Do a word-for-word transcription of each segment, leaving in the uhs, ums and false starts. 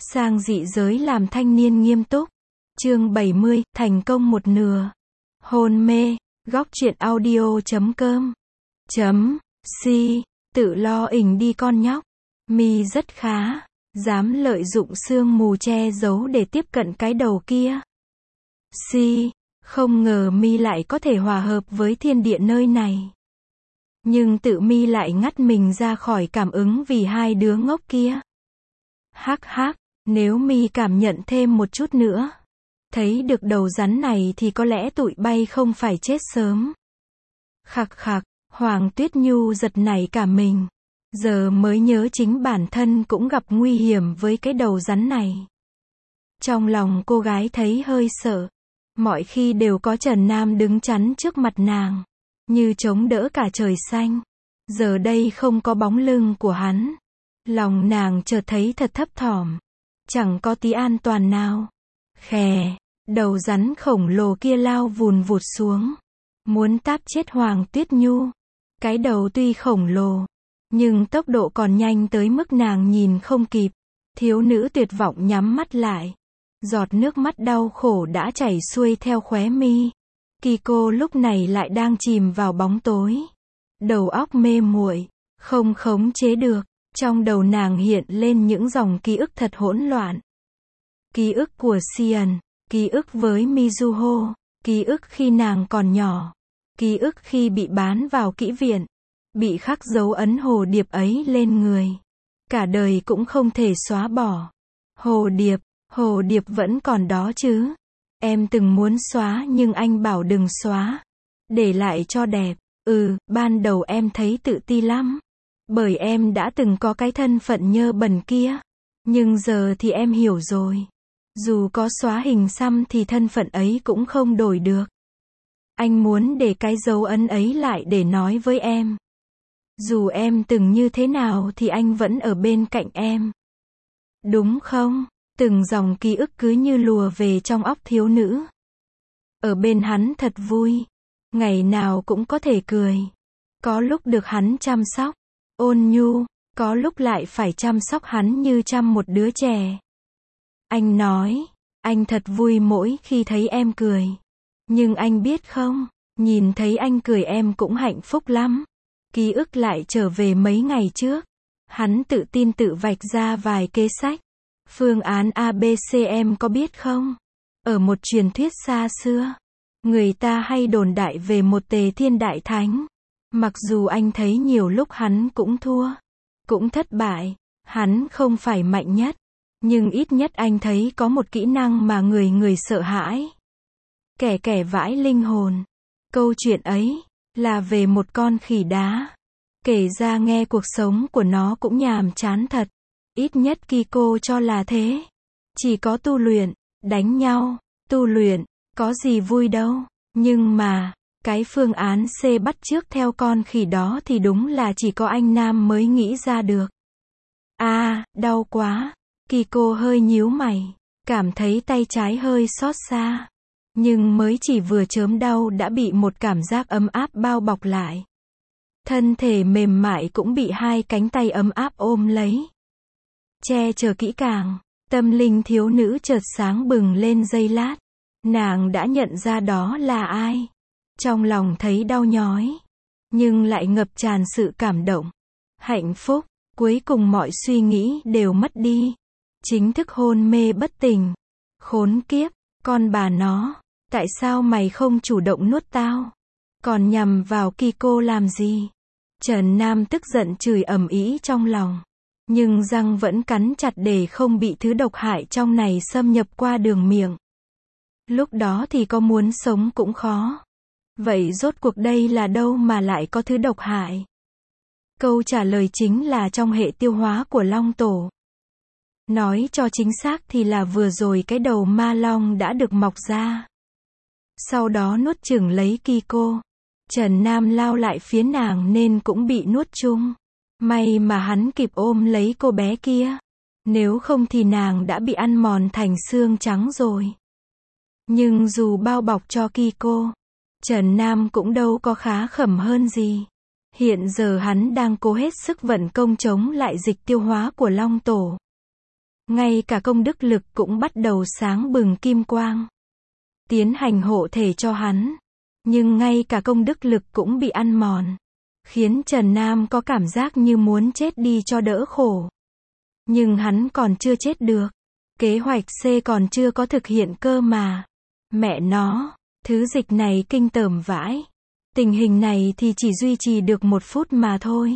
Sang dị giới làm thanh niên nghiêm túc. Chương bảy mươi, thành công một nửa. Hôn mê, góc truyện audio chấm com. Chấm, si, tự lo ỉnh đi con nhóc. Mi rất khá, dám lợi dụng sương mù che giấu để tiếp cận cái đầu kia. Si, không ngờ Mi lại có thể hòa hợp với thiên địa nơi này. Nhưng tự Mi lại ngắt mình ra khỏi cảm ứng vì hai đứa ngốc kia. Hắc hắc, nếu Mi cảm nhận thêm một chút nữa, thấy được đầu rắn này thì có lẽ tụi bay không phải chết sớm. Khặc khặc, Hoàng Tuyết Nhu giật nảy cả mình. Giờ mới nhớ chính bản thân cũng gặp nguy hiểm với cái đầu rắn này. Trong lòng cô gái thấy hơi sợ. Mọi khi đều có Trần Nam đứng chắn trước mặt nàng, như chống đỡ cả trời xanh. Giờ đây không có bóng lưng của hắn. Lòng nàng chợt thấy thật thấp thỏm. Chẳng có tí an toàn nào. Khè, đầu rắn khổng lồ kia lao vùn vụt xuống. Muốn táp chết Hoàng Tuyết Nhu. Cái đầu tuy khổng lồ, nhưng tốc độ còn nhanh tới mức nàng nhìn không kịp. Thiếu nữ tuyệt vọng nhắm mắt lại. Giọt nước mắt đau khổ đã chảy xuôi theo khóe mi. Kiko lúc này lại đang chìm vào bóng tối. Đầu óc mê muội, không khống chế được. Trong đầu nàng hiện lên những dòng ký ức thật hỗn loạn. Ký ức của Xian, ký ức với Mizuho, ký ức khi nàng còn nhỏ, ký ức khi bị bán vào kỹ viện, bị khắc dấu ấn hồ điệp ấy lên người. Cả đời cũng không thể xóa bỏ. Hồ điệp, hồ điệp vẫn còn đó chứ. Em từng muốn xóa nhưng anh bảo đừng xóa. Để lại cho đẹp. Ừ, ban đầu em thấy tự ti lắm. Bởi em đã từng có cái thân phận nhơ bẩn kia. Nhưng giờ thì em hiểu rồi. Dù có xóa hình xăm thì thân phận ấy cũng không đổi được. Anh muốn để cái dấu ấn ấy lại để nói với em. Dù em từng như thế nào thì anh vẫn ở bên cạnh em. Đúng không? Từng dòng ký ức cứ như lùa về trong óc thiếu nữ. Ở bên hắn thật vui. Ngày nào cũng có thể cười. Có lúc được hắn chăm sóc, ôn nhu, có lúc lại phải chăm sóc hắn như chăm một đứa trẻ. Anh nói, anh thật vui mỗi khi thấy em cười. Nhưng anh biết không, nhìn thấy anh cười em cũng hạnh phúc lắm. Ký ức lại trở về mấy ngày trước. Hắn tự tin tự vạch ra vài kế sách. Phương án a bê xê em có biết không? Ở một truyền thuyết xa xưa, người ta hay đồn đại về một Tề Thiên Đại Thánh. Mặc dù anh thấy nhiều lúc hắn cũng thua, cũng thất bại, hắn không phải mạnh nhất, nhưng ít nhất anh thấy có một kỹ năng mà người người sợ hãi. Kẻ kẻ vãi linh hồn. Câu chuyện ấy là về một con khỉ đá. Kể ra nghe cuộc sống của nó cũng nhàm chán thật. Ít nhất Kiko cho là thế. Chỉ có tu luyện, đánh nhau, tu luyện, có gì vui đâu. Nhưng mà, cái phương án C bắt chước theo con khỉ đó thì đúng là chỉ có anh Nam mới nghĩ ra được. À, đau quá. Kiko hơi nhíu mày, cảm thấy tay trái hơi xót xa. Nhưng mới chỉ vừa chớm đau đã bị một cảm giác ấm áp bao bọc lại. Thân thể mềm mại cũng bị hai cánh tay ấm áp ôm lấy. Che chở kỹ càng, tâm linh thiếu nữ chợt sáng bừng lên giây lát. Nàng đã nhận ra đó là ai. Trong lòng thấy đau nhói, nhưng lại ngập tràn sự cảm động. Hạnh phúc, cuối cùng mọi suy nghĩ đều mất đi. Chính thức hôn mê bất tỉnh. Khốn kiếp, con bà nó, tại sao mày không chủ động nuốt tao? Còn nhằm vào Kiko làm gì? Trần Nam tức giận chửi ầm ĩ trong lòng. Nhưng răng vẫn cắn chặt để không bị thứ độc hại trong này xâm nhập qua đường miệng. Lúc đó thì có muốn sống cũng khó. Vậy rốt cuộc đây là đâu mà lại có thứ độc hại? Câu trả lời chính là trong hệ tiêu hóa của Long Tổ. Nói cho chính xác thì là vừa rồi cái đầu ma long đã được mọc ra. Sau đó nuốt chửng lấy Kiko. Trần Nam lao lại phía nàng nên cũng bị nuốt chung. May mà hắn kịp ôm lấy cô bé kia. Nếu không thì nàng đã bị ăn mòn thành xương trắng rồi. Nhưng dù bao bọc cho Kiko, Trần Nam cũng đâu có khá khẩm hơn gì. Hiện giờ hắn đang cố hết sức vận công chống lại dịch tiêu hóa của Long Tổ. Ngay cả công đức lực cũng bắt đầu sáng bừng kim quang. Tiến hành hộ thể cho hắn. Nhưng ngay cả công đức lực cũng bị ăn mòn. Khiến Trần Nam có cảm giác như muốn chết đi cho đỡ khổ. Nhưng hắn còn chưa chết được. Kế hoạch C còn chưa có thực hiện cơ mà. Mẹ nó, thứ dịch này kinh tởm vãi. Tình hình này thì chỉ duy trì được một phút mà thôi.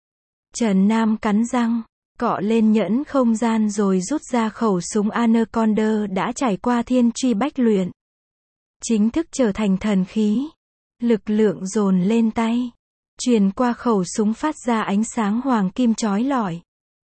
Trần Nam cắn răng, cọ lên nhẫn không gian rồi rút ra khẩu súng Anaconda đã trải qua thiên truy bách luyện. Chính thức trở thành thần khí. Lực lượng dồn lên tay. Truyền qua khẩu súng phát ra ánh sáng hoàng kim chói lọi.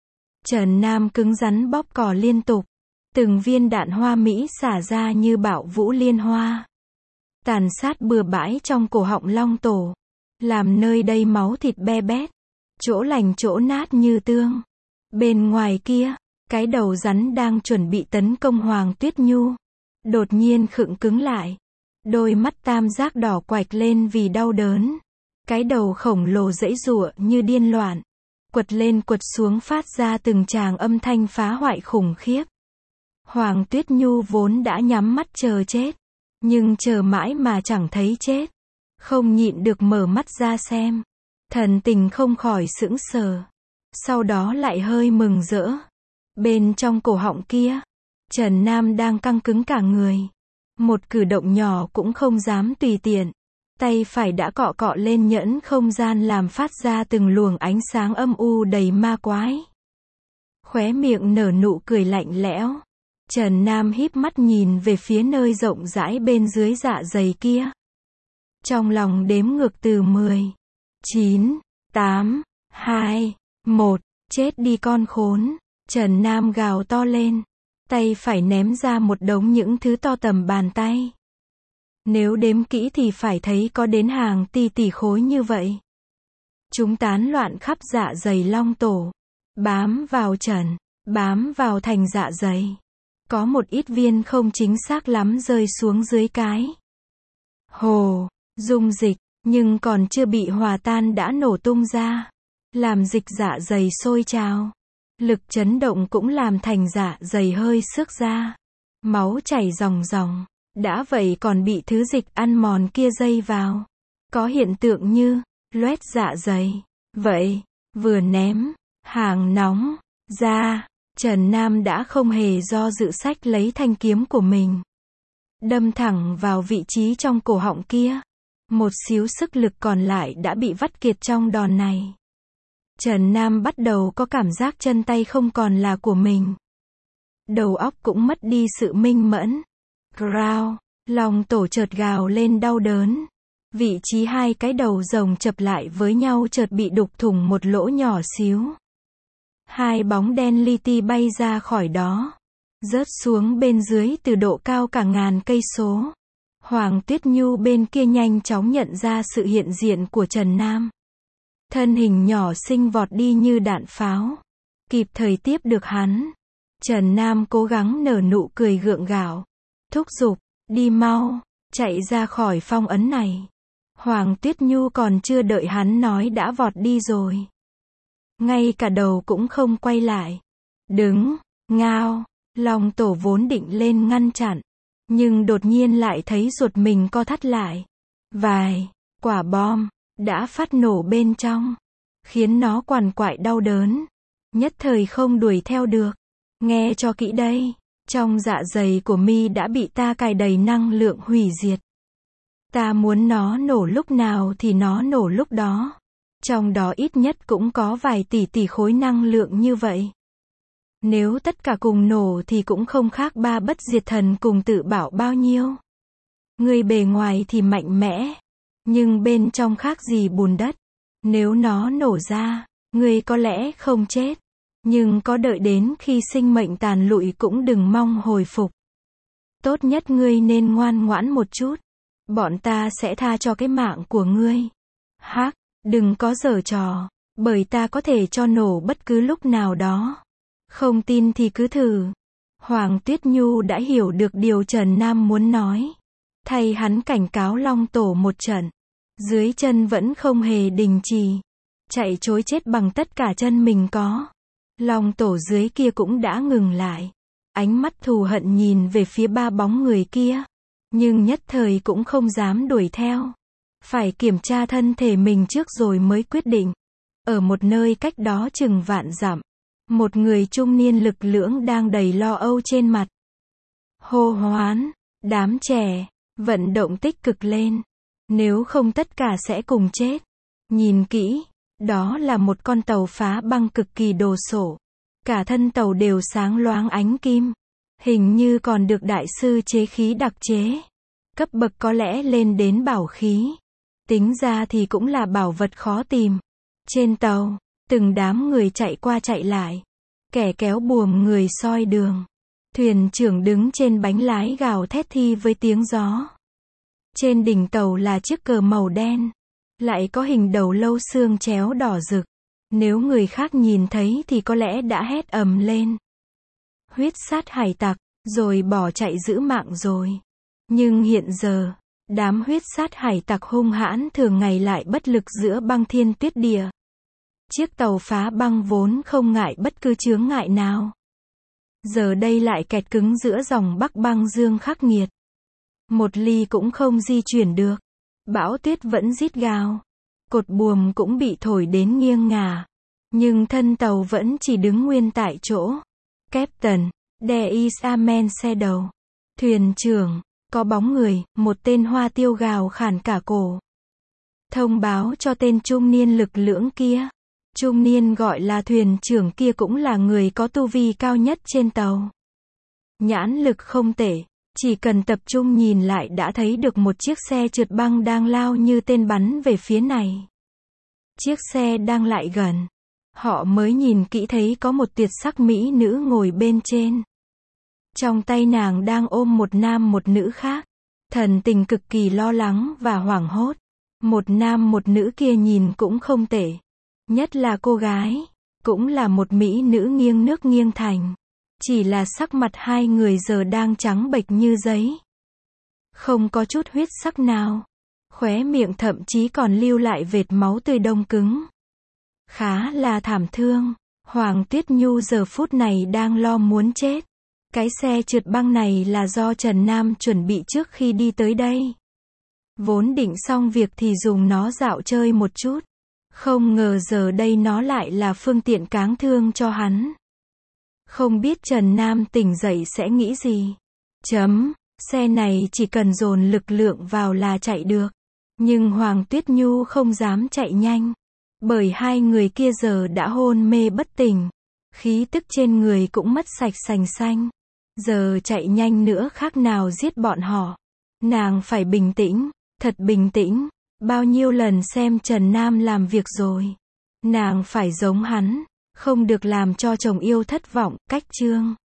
Trần Nam cứng rắn bóp cò liên tục. Từng viên đạn hoa mỹ xả ra như bạo vũ liên hoa. Tàn sát bừa bãi trong cổ họng Long Tổ. Làm nơi đây máu thịt be bét. Chỗ lành chỗ nát như tương. Bên ngoài kia, cái đầu rắn đang chuẩn bị tấn công Hoàng Tuyết Nhu. Đột nhiên khựng cứng lại. Đôi mắt tam giác đỏ quạch lên vì đau đớn. Cái đầu khổng lồ giãy giụa như điên loạn. Quật lên quật xuống phát ra từng tràng âm thanh phá hoại khủng khiếp. Hoàng Tuyết Nhu vốn đã nhắm mắt chờ chết. Nhưng chờ mãi mà chẳng thấy chết. Không nhịn được mở mắt ra xem. Thần tình không khỏi sững sờ. Sau đó lại hơi mừng rỡ. Bên trong cổ họng kia, Trần Nam đang căng cứng cả người. Một cử động nhỏ cũng không dám tùy tiện. Tay phải đã cọ cọ lên nhẫn không gian làm phát ra từng luồng ánh sáng âm u đầy ma quái. Khóe miệng nở nụ cười lạnh lẽo. Trần Nam híp mắt nhìn về phía nơi rộng rãi bên dưới dạ dày kia. Trong lòng đếm ngược từ mười, chín, tám, hai, một, chết đi con khốn. Trần Nam gào to lên. Tay phải ném ra một đống những thứ to tầm bàn tay. Nếu đếm kỹ thì phải thấy có đến hàng tỷ tỷ khối như vậy. Chúng tán loạn khắp dạ dày Long Tổ. Bám vào trần, bám vào thành dạ dày. Có một ít viên không chính xác lắm rơi xuống dưới cái. Hồ, dung dịch, nhưng còn chưa bị hòa tan đã nổ tung ra. Làm dịch dạ dày sôi trào. Lực chấn động cũng làm thành dạ dày hơi xước ra. Máu chảy ròng ròng. Đã vậy còn bị thứ dịch ăn mòn kia dây vào. Có hiện tượng như loét dạ dày. Vậy, vừa ném hàng nóng ra, Trần Nam đã không hề do dự sách lấy thanh kiếm của mình. Đâm thẳng vào vị trí trong cổ họng kia. Một xíu sức lực còn lại đã bị vắt kiệt trong đòn này. Trần Nam bắt đầu có cảm giác chân tay không còn là của mình. Đầu óc cũng mất đi sự minh mẫn. Growl, Long Tổ chợt gào lên đau đớn. Vị trí hai cái đầu rồng chập lại với nhau chợt bị đục thủng một lỗ nhỏ xíu. Hai bóng đen li ti bay ra khỏi đó. Rớt xuống bên dưới từ độ cao cả ngàn cây số. Hoàng Tuyết Nhu bên kia nhanh chóng nhận ra sự hiện diện của Trần Nam. Thân hình nhỏ xinh vọt đi như đạn pháo. Kịp thời tiếp được hắn. Trần Nam cố gắng nở nụ cười gượng gạo. Thúc giục, đi mau, chạy ra khỏi phong ấn này. Hoàng Tuyết Nhu còn chưa đợi hắn nói đã vọt đi rồi. Ngay cả đầu cũng không quay lại. Đứng, ngao, Long Tổ vốn định lên ngăn chặn. Nhưng đột nhiên lại thấy ruột mình co thắt lại. Vài quả bom đã phát nổ bên trong. Khiến nó quằn quại đau đớn. Nhất thời không đuổi theo được. Nghe cho kỹ đây. Trong dạ dày của mi đã bị ta cài đầy năng lượng hủy diệt. Ta muốn nó nổ lúc nào thì nó nổ lúc đó. Trong đó ít nhất cũng có vài tỷ tỷ khối năng lượng như vậy. Nếu tất cả cùng nổ thì cũng không khác ba bất diệt thần cùng tự bảo bao nhiêu. Người bề ngoài thì mạnh mẽ. Nhưng bên trong khác gì bùn đất. Nếu nó nổ ra, người có lẽ không chết. Nhưng có đợi đến khi sinh mệnh tàn lụi cũng đừng mong hồi phục. Tốt nhất ngươi nên ngoan ngoãn một chút. Bọn ta sẽ tha cho cái mạng của ngươi. Hắc, đừng có giở trò. Bởi ta có thể cho nổ bất cứ lúc nào đó. Không tin thì cứ thử. Hoàng Tuyết Nhu đã hiểu được điều Trần Nam muốn nói. Thay hắn cảnh cáo Long Tổ một trận. Dưới chân vẫn không hề đình trì. Chạy trối chết bằng tất cả chân mình có. Long tổ dưới kia cũng đã ngừng lại. Ánh mắt thù hận nhìn về phía ba bóng người kia. Nhưng nhất thời cũng không dám đuổi theo. Phải kiểm tra thân thể mình trước rồi mới quyết định. Ở một nơi cách đó chừng vạn dặm, một người trung niên lực lưỡng đang đầy lo âu trên mặt. Hô hoán, đám trẻ, vận động tích cực lên. Nếu không tất cả sẽ cùng chết. Nhìn kỹ, đó là một con tàu phá băng cực kỳ đồ sộ. Cả thân tàu đều sáng loáng ánh kim. Hình như còn được đại sư chế khí đặc chế. Cấp bậc có lẽ lên đến bảo khí. Tính ra thì cũng là bảo vật khó tìm. Trên tàu, từng đám người chạy qua chạy lại. Kẻ kéo buồm người soi đường. Thuyền trưởng đứng trên bánh lái gào thét thi với tiếng gió. Trên đỉnh tàu là chiếc cờ màu đen. Lại có hình đầu lâu xương chéo đỏ rực. Nếu người khác nhìn thấy thì có lẽ đã hét ầm lên. Huyết sát hải tặc, rồi bỏ chạy giữ mạng rồi. Nhưng hiện giờ, đám huyết sát hải tặc hung hãn thường ngày lại bất lực giữa băng thiên tuyết địa. Chiếc tàu phá băng vốn không ngại bất cứ chướng ngại nào. Giờ đây lại kẹt cứng giữa dòng Bắc băng dương khắc nghiệt. Một ly cũng không di chuyển được. Bão tuyết vẫn rít gào. Cột buồm cũng bị thổi đến nghiêng ngả. Nhưng thân tàu vẫn chỉ đứng nguyên tại chỗ. Captain, there is a man shadow. Thuyền trưởng, có bóng người, một tên hoa tiêu gào khản cả cổ. Thông báo cho tên trung niên lực lưỡng kia. Trung niên gọi là thuyền trưởng kia cũng là người có tu vi cao nhất trên tàu. Nhãn lực không tệ, chỉ cần tập trung nhìn lại đã thấy được một chiếc xe trượt băng đang lao như tên bắn về phía này. Chiếc xe đang lại gần. Họ mới nhìn kỹ thấy có một tuyệt sắc mỹ nữ ngồi bên trên. Trong tay nàng đang ôm một nam một nữ khác. Thần tình cực kỳ lo lắng và hoảng hốt. Một nam một nữ kia nhìn cũng không tệ. Nhất là cô gái, cũng là một mỹ nữ nghiêng nước nghiêng thành. Chỉ là sắc mặt hai người giờ đang trắng bệch như giấy. Không có chút huyết sắc nào. Khóe miệng thậm chí còn lưu lại vệt máu tươi đông cứng. Khá là thảm thương. Hoàng Tuyết Nhu giờ phút này đang lo muốn chết. Cái xe trượt băng này là do Trần Nam chuẩn bị trước khi đi tới đây. Vốn định xong việc thì dùng nó dạo chơi một chút. Không ngờ giờ đây nó lại là phương tiện cáng thương cho hắn. Không biết Trần Nam tỉnh dậy sẽ nghĩ gì. Chấm, xe này chỉ cần dồn lực lượng vào là chạy được. Nhưng Hoàng Tuyết Nhu không dám chạy nhanh. Bởi hai người kia giờ đã hôn mê bất tỉnh. Khí tức trên người cũng mất sạch sành xanh. Giờ chạy nhanh nữa khác nào giết bọn họ. Nàng phải bình tĩnh, thật bình tĩnh. Bao nhiêu lần xem Trần Nam làm việc rồi. Nàng phải giống hắn, không được làm cho chồng yêu thất vọng. Cách chương